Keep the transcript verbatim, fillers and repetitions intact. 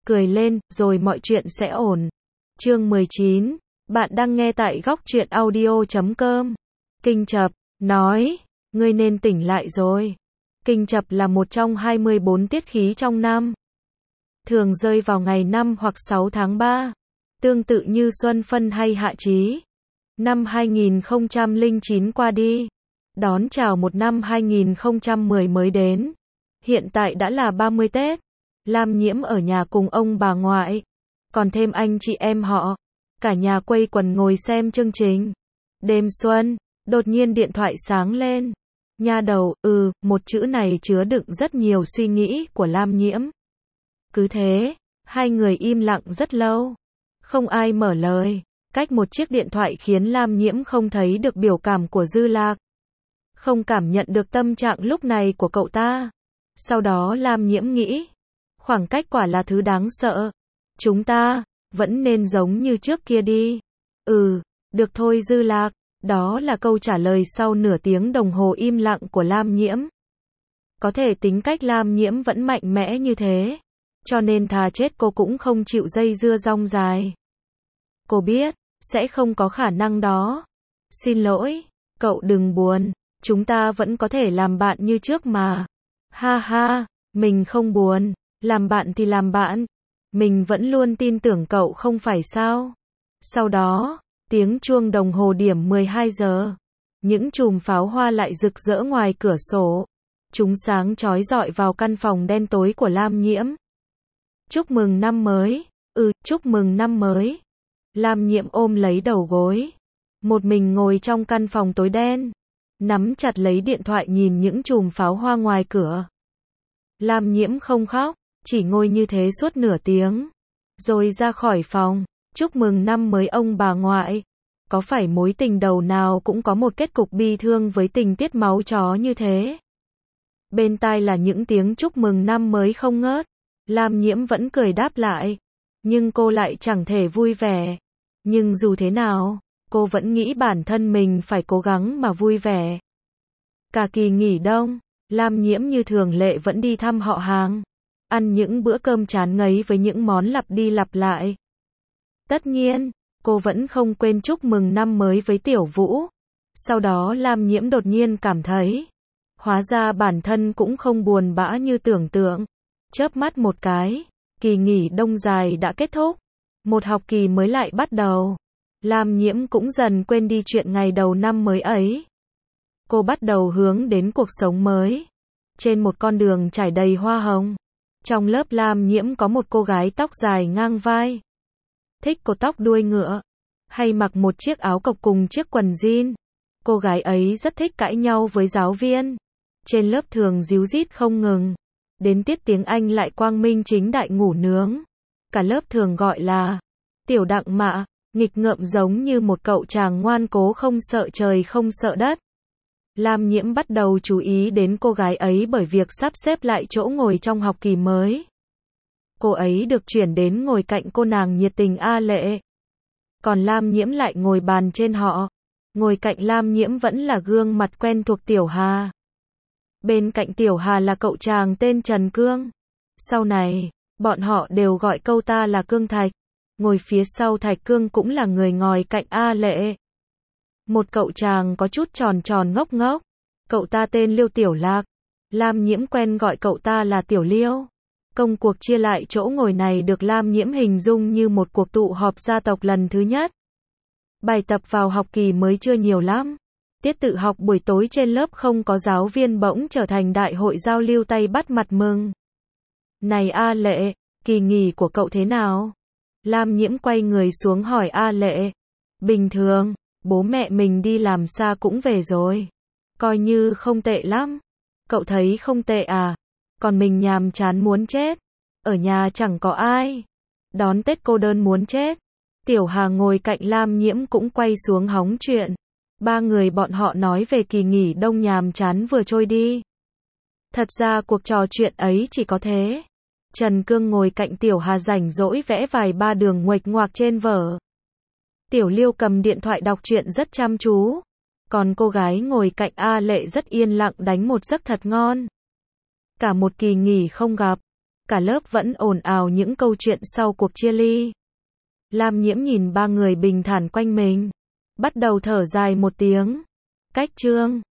cười lên, rồi mọi chuyện sẽ ổn. Chương mười chín. Bạn đang nghe tại góc truyện audio chấm com. Kinh chập, nói, ngươi nên tỉnh lại rồi. Kinh chập là một trong hai mươi bốn tiết khí trong năm. Thường rơi vào ngày năm hoặc sáu tháng ba. Tương tự như xuân phân hay hạ chí. Năm hai nghìn không trăm lẻ chín qua đi. Đón chào một năm hai nghìn không trăm mười mới đến. Hiện tại đã là ba mươi Tết. Lam Nhiễm ở nhà cùng ông bà ngoại. Còn thêm anh chị em họ. Cả nhà quây quần ngồi xem chương trình. Đêm xuân, đột nhiên điện thoại sáng lên. Nha đầu, ừ, một chữ này chứa đựng rất nhiều suy nghĩ của Lam Nhiễm. Cứ thế, hai người im lặng rất lâu. Không ai mở lời. Cách một chiếc điện thoại khiến Lam Nhiễm không thấy được biểu cảm của Dư Lạc. Không cảm nhận được tâm trạng lúc này của cậu ta. Sau đó Lam Nhiễm nghĩ, khoảng cách quả là thứ đáng sợ. Chúng ta vẫn nên giống như trước kia đi. Ừ, được thôi Dư Lạc. Đó là câu trả lời sau nửa tiếng đồng hồ im lặng của Lam Nhiễm. Có thể tính cách Lam Nhiễm vẫn mạnh mẽ như thế. Cho nên thà chết cô cũng không chịu dây dưa dong dài. Cô biết, sẽ không có khả năng đó. Xin lỗi, cậu đừng buồn. Chúng ta vẫn có thể làm bạn như trước mà. Ha ha, mình không buồn. Làm bạn thì làm bạn. Mình vẫn luôn tin tưởng cậu không phải sao. Sau đó, tiếng chuông đồng hồ điểm mười hai giờ. Những chùm pháo hoa lại rực rỡ ngoài cửa sổ. Chúng sáng chói rọi vào căn phòng đen tối của Lam Nhiễm. Chúc mừng năm mới. Ừ, chúc mừng năm mới. Lam Nhiễm ôm lấy đầu gối. Một mình ngồi trong căn phòng tối đen. Nắm chặt lấy điện thoại nhìn những chùm pháo hoa ngoài cửa. Lam Nhiễm không khóc, chỉ ngồi như thế suốt nửa tiếng. Rồi ra khỏi phòng. Chúc mừng năm mới ông bà ngoại. Có phải mối tình đầu nào cũng có một kết cục bi thương với tình tiết máu chó như thế? Bên tai là những tiếng chúc mừng năm mới không ngớt. Lam Nhiễm vẫn cười đáp lại. Nhưng cô lại chẳng thể vui vẻ. Nhưng dù thế nào, cô vẫn nghĩ bản thân mình phải cố gắng mà vui vẻ. Cả kỳ nghỉ đông, Lam Nhiễm như thường lệ vẫn đi thăm họ hàng. Ăn những bữa cơm chán ngấy với những món lặp đi lặp lại. Tất nhiên, cô vẫn không quên chúc mừng năm mới với Tiểu Vũ. Sau đó Lam Nhiễm đột nhiên cảm thấy, hóa ra bản thân cũng không buồn bã như tưởng tượng. Chớp mắt một cái, kỳ nghỉ đông dài đã kết thúc. Một học kỳ mới lại bắt đầu. Lam Nhiễm cũng dần quên đi chuyện ngày đầu năm mới ấy. Cô bắt đầu hướng đến cuộc sống mới. Trên một con đường trải đầy hoa hồng. Trong lớp Lam Nhiễm có một cô gái tóc dài ngang vai. Thích cột tóc đuôi ngựa. Hay mặc một chiếc áo cộc cùng chiếc quần jean. Cô gái ấy rất thích cãi nhau với giáo viên. Trên lớp thường díu dít không ngừng. Đến tiết tiếng Anh lại quang minh chính đại ngủ nướng. Cả lớp thường gọi là Tiểu Đặng Mạ, nghịch ngợm giống như một cậu chàng ngoan cố không sợ trời không sợ đất. Lam Nhiễm bắt đầu chú ý đến cô gái ấy bởi việc sắp xếp lại chỗ ngồi trong học kỳ mới. Cô ấy được chuyển đến ngồi cạnh cô nàng nhiệt tình A Lệ. Còn Lam Nhiễm lại ngồi bàn trên họ. Ngồi cạnh Lam Nhiễm vẫn là gương mặt quen thuộc Tiểu Hà. Bên cạnh Tiểu Hà là cậu chàng tên Trần Cương. Sau này, bọn họ đều gọi câu ta là Cương Thạch. Ngồi phía sau Thạch Cương cũng là người ngồi cạnh A Lệ. Một cậu chàng có chút tròn tròn ngốc ngốc. Cậu ta tên Liêu Tiểu Lạc. Lam Nhiễm quen gọi cậu ta là Tiểu Liêu. Công cuộc chia lại chỗ ngồi này được Lam Nhiễm hình dung như một cuộc tụ họp gia tộc lần thứ nhất. Bài tập vào học kỳ mới chưa nhiều lắm. Tiết tự học buổi tối trên lớp không có giáo viên bỗng trở thành đại hội giao lưu tay bắt mặt mừng. Này A Lệ, kỳ nghỉ của cậu thế nào? Lam Nhiễm quay người xuống hỏi A Lệ. Bình thường, bố mẹ mình đi làm xa cũng về rồi. Coi như không tệ lắm. Cậu thấy không tệ à? Còn mình nhàm chán muốn chết. Ở nhà chẳng có ai. Đón Tết cô đơn muốn chết. Tiểu Hà ngồi cạnh Lam Nhiễm cũng quay xuống hóng chuyện. Ba người bọn họ nói về kỳ nghỉ đông nhàm chán vừa trôi đi. Thật ra cuộc trò chuyện ấy chỉ có thế. Trần Cương ngồi cạnh Tiểu Hà rảnh rỗi vẽ vài ba đường nguệch ngoạc trên vở. Tiểu Liêu cầm điện thoại đọc truyện rất chăm chú. Còn cô gái ngồi cạnh A Lệ rất yên lặng đánh một giấc thật ngon. Cả một kỳ nghỉ không gặp. cả lớp vẫn ồn ào những câu chuyện sau cuộc chia ly. Lam Nhiễm nhìn ba người bình thản quanh mình, bắt đầu thở dài một tiếng. Cách chương